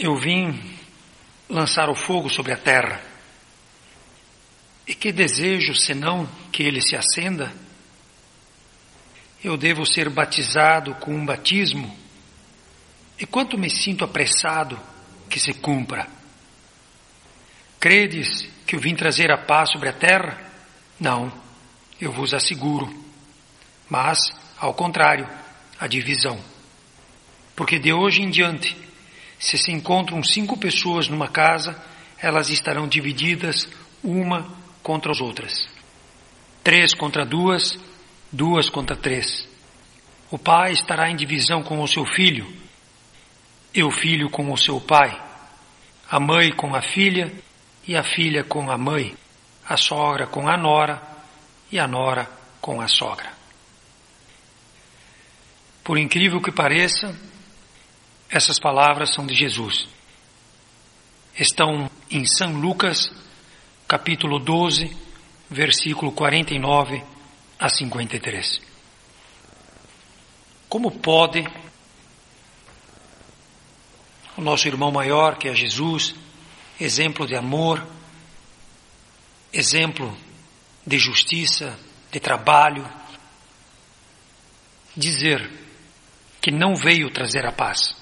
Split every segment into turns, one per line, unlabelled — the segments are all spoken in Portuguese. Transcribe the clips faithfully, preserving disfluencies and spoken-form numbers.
Eu vim lançar o fogo sobre a terra. E que desejo, senão que ele se acenda? Eu devo ser batizado com um batismo, e quanto me sinto apressado que se cumpra. Credes que eu vim trazer a paz sobre a terra? Não, eu vos asseguro. Mas, ao contrário, a divisão. Porque de hoje em diante, se se encontram cinco pessoas numa casa, elas estarão divididas uma contra as outras. Três contra duas, duas contra três. O pai estará em divisão com o seu filho, e o filho com o seu pai, a mãe com a filha, e a filha com a mãe, a sogra com a nora, e a nora com a sogra. Por incrível que pareça, essas palavras são de Jesus. Estão em São Lucas, capítulo doze, versículo quarenta e nove a cinquenta e três. Como pode o nosso irmão maior, que é Jesus, exemplo de amor, exemplo de justiça, de trabalho, dizer que não veio trazer a paz?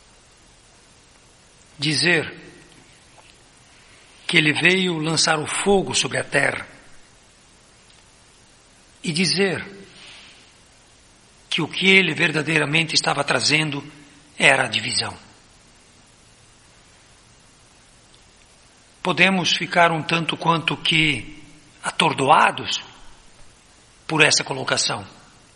Dizer que ele veio lançar o fogo sobre a terra, e dizer que o que ele verdadeiramente estava trazendo era a divisão. Podemos ficar um tanto quanto que atordoados por essa colocação.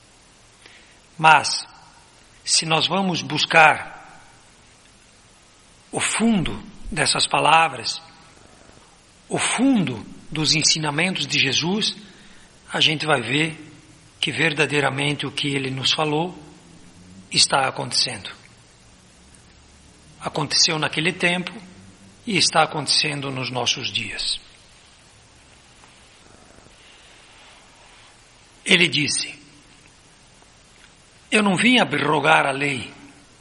Mas, se nós vamos buscar o fundo dessas palavras, o fundo dos ensinamentos de Jesus, a gente vai ver que verdadeiramente o que ele nos falou está acontecendo. Aconteceu naquele tempo e está acontecendo nos nossos dias. Ele disse: eu não vim abrogar a lei,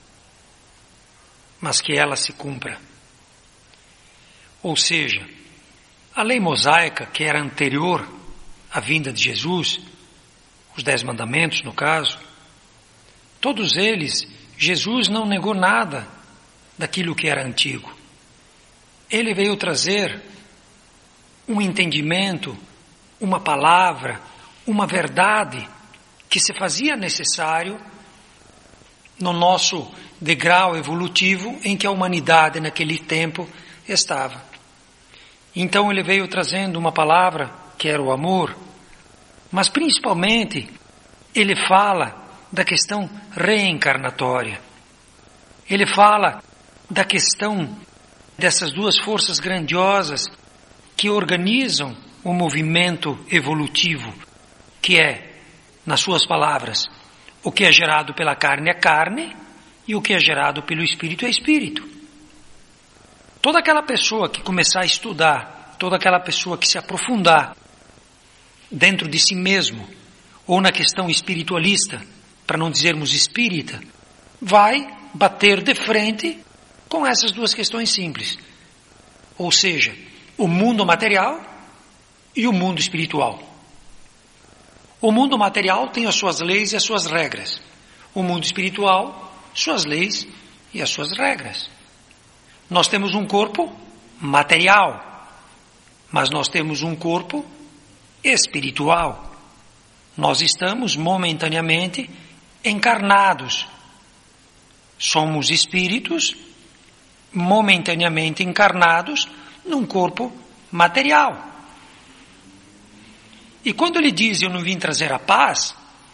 mas que ela se cumpra. Ou seja, a lei mosaica, que era anterior à vinda de Jesus, os dez mandamentos no caso, todos eles, Jesus não negou nada daquilo que era antigo. Ele veio trazer um entendimento, uma palavra, uma verdade que se fazia necessário no nosso degrau evolutivo em que a humanidade naquele tempo estava. Então ele veio trazendo uma palavra que era o amor, mas principalmente ele fala da questão reencarnatória. Ele fala da questão dessas duas forças grandiosas que organizam o movimento evolutivo, que é, nas suas palavras, o que é gerado pela carne é carne e o que é gerado pelo espírito é espírito. Toda aquela pessoa que começar a estudar, toda aquela pessoa que se aprofundar dentro de si mesmo, ou na questão espiritualista, para não dizermos espírita, vai bater de frente com essas duas questões simples. Ou seja, o mundo material e o mundo espiritual. O mundo material tem as suas leis e as suas regras. O mundo espiritual, suas leis e as suas regras. Nós temos um corpo material, mas nós temos um corpo espiritual. Nós estamos momentaneamente encarnados. Somos espíritos momentaneamente encarnados num corpo material. E quando ele diz eu não vim trazer a paz,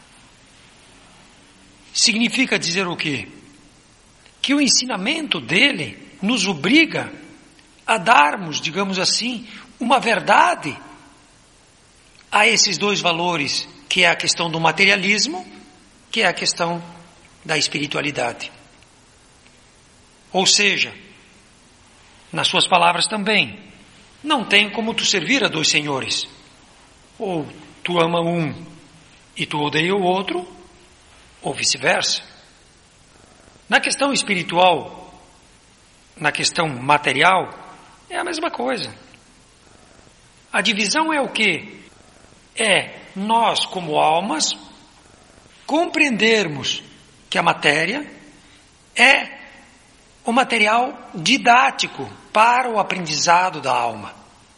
significa dizer o quê? Que o ensinamento dele nos obriga a darmos, digamos assim, uma verdade a esses dois valores, que é a questão do materialismo, que é a questão da espiritualidade. Ou seja, nas suas palavras também, não tem como tu servir a dois senhores. Ou tu ama um e tu odeia o outro, ou vice-versa. Na questão espiritual, na questão material, é a mesma coisa. A divisão é o quê? É nós, como almas, compreendermos que a matéria é o material didático para o aprendizado da alma.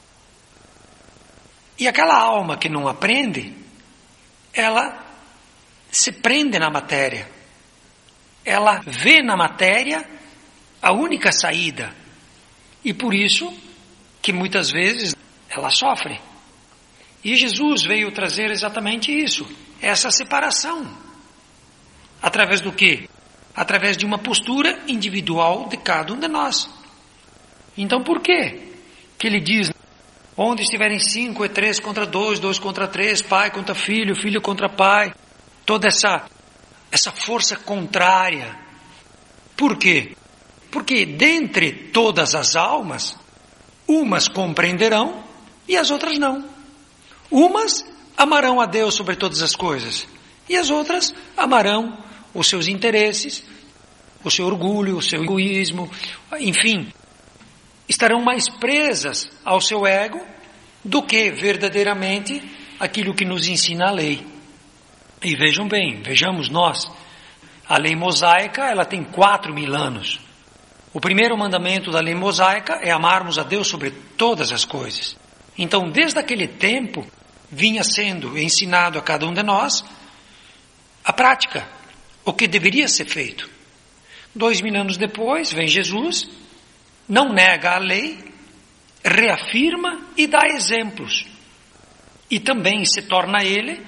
E aquela alma que não aprende, ela se prende na matéria. Ela vê na matéria a única saída. E por isso que muitas vezes ela sofre. E Jesus veio trazer exatamente isso, essa separação. Através do quê? Através de uma postura individual de cada um de nós. Então por quê que ele diz, onde estiverem cinco é três contra dois, dois contra três, pai contra filho, filho contra pai, toda essa, essa força contrária. Por quê? Porque dentre todas as almas, umas compreenderão e as outras não. Umas amarão a Deus sobre todas as coisas e as outras amarão os seus interesses, o seu orgulho, o seu egoísmo, enfim, estarão mais presas ao seu ego do que verdadeiramente aquilo que nos ensina a lei. E vejam bem, vejamos nós, a lei mosaica, ela tem quatro mil anos. O primeiro mandamento da lei mosaica é amarmos a Deus sobre todas as coisas. Então, desde aquele tempo, vinha sendo ensinado a cada um de nós a prática, o que deveria ser feito. Dois mil anos depois, vem Jesus, não nega a lei, reafirma e dá exemplos. E também se torna ele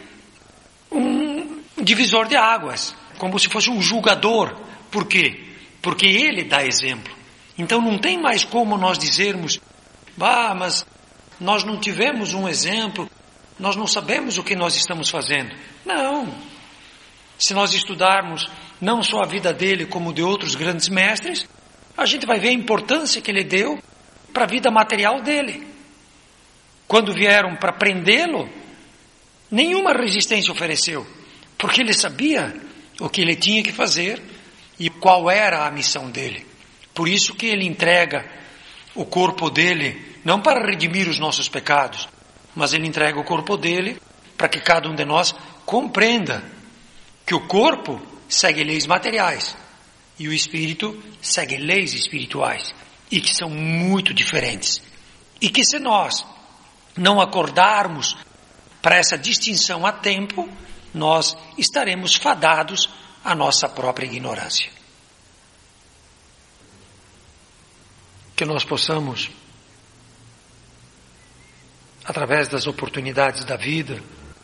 um divisor de águas, como se fosse um julgador. Por quê? Porque ele dá exemplo. Então não tem mais como nós dizermos, ah, mas nós não tivemos um exemplo, nós não sabemos o que nós estamos fazendo. Não. Se nós estudarmos não só a vida dele como de outros grandes mestres, a gente vai ver a importância que ele deu para a vida material dele. Quando vieram para prendê-lo, nenhuma resistência ofereceu, porque ele sabia o que ele tinha que fazer e qual era a missão dele. Por isso que ele entrega o corpo dele, não para redimir os nossos pecados, mas ele entrega o corpo dele para que cada um de nós compreenda que o corpo segue leis materiais e o espírito segue leis espirituais, e que são muito diferentes. E que se nós não acordarmos para essa distinção a tempo, nós estaremos fadados à nossa própria ignorância. Que nós possamos, através das oportunidades da vida,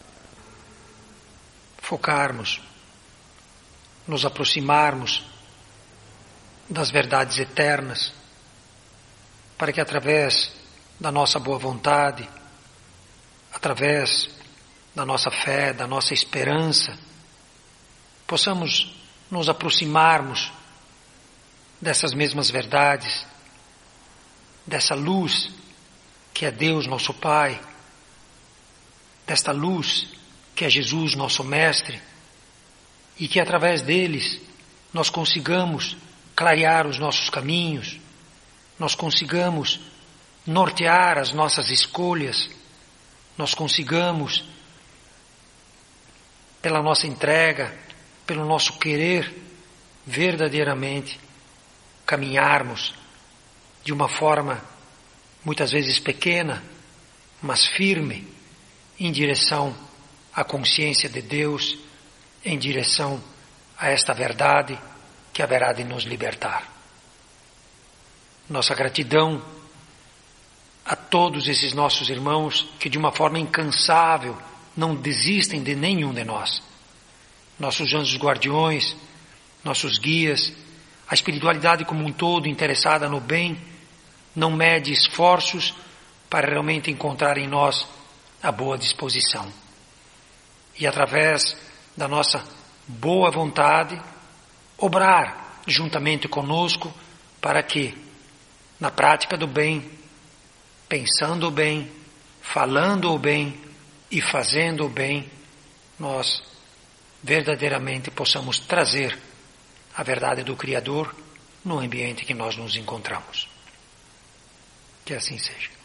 focarmos, nos aproximarmos das verdades eternas, para que através da nossa boa vontade, através da nossa fé, da nossa esperança, possamos nos aproximarmos dessas mesmas verdades, dessa luz que é Deus nosso Pai, desta luz que é Jesus nosso Mestre, e que através deles nós consigamos clarear os nossos caminhos, nós consigamos nortear as nossas escolhas, nós consigamos, pela nossa entrega, pelo nosso querer, verdadeiramente caminharmos de uma forma muitas vezes pequena, mas firme, em direção à consciência de Deus, em direção a esta verdade que haverá de nos libertar. Nossa gratidão a todos esses nossos irmãos que de uma forma incansável não desistem de nenhum de nós. Nossos anjos guardiões, nossos guias, a espiritualidade como um todo interessada no bem, não mede esforços para realmente encontrar em nós a boa disposição. E através da nossa boa vontade, obrar juntamente conosco para que, na prática do bem, pensando o bem, falando o bem e fazendo o bem, nós verdadeiramente possamos trazer a verdade do Criador no ambiente que nós nos encontramos. Que assim seja.